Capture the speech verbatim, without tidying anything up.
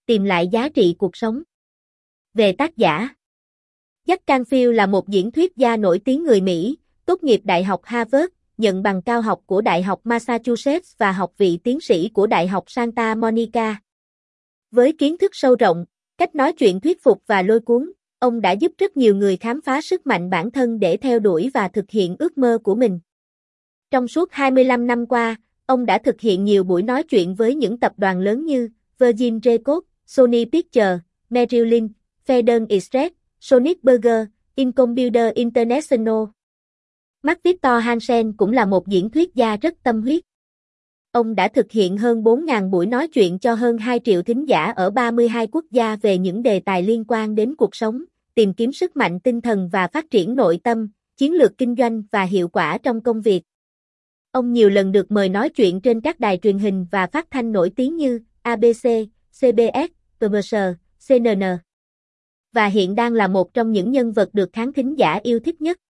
tìm lại giá trị cuộc sống. Về tác giả, Jack Canfield là một diễn thuyết gia nổi tiếng người Mỹ, tốt nghiệp Đại học Harvard, nhận bằng cao học của Đại học Massachusetts và học vị tiến sĩ của Đại học Santa Monica. Với kiến thức sâu rộng, cách nói chuyện thuyết phục và lôi cuốn, ông đã giúp rất nhiều người khám phá sức mạnh bản thân để theo đuổi và thực hiện ước mơ của mình. Trong suốt hai mươi lăm năm qua, ông đã thực hiện nhiều buổi nói chuyện với những tập đoàn lớn như Virgin Records, Sony Pictures, Merrill Lynch, Federal Express, Sonic Burger, Incomputer International. Mark Victor Hansen cũng là một diễn thuyết gia rất tâm huyết. Ông đã thực hiện hơn bốn nghìn buổi nói chuyện cho hơn hai triệu thính giả ở ba mươi hai quốc gia về những đề tài liên quan đến cuộc sống, tìm kiếm sức mạnh tinh thần và phát triển nội tâm, chiến lược kinh doanh và hiệu quả trong công việc. Ông nhiều lần được mời nói chuyện trên các đài truyền hình và phát thanh nổi tiếng như a bê xê, xê bê ét, pê bê ét, xê en en. Và hiện đang là một trong những nhân vật được khán thính giả yêu thích nhất.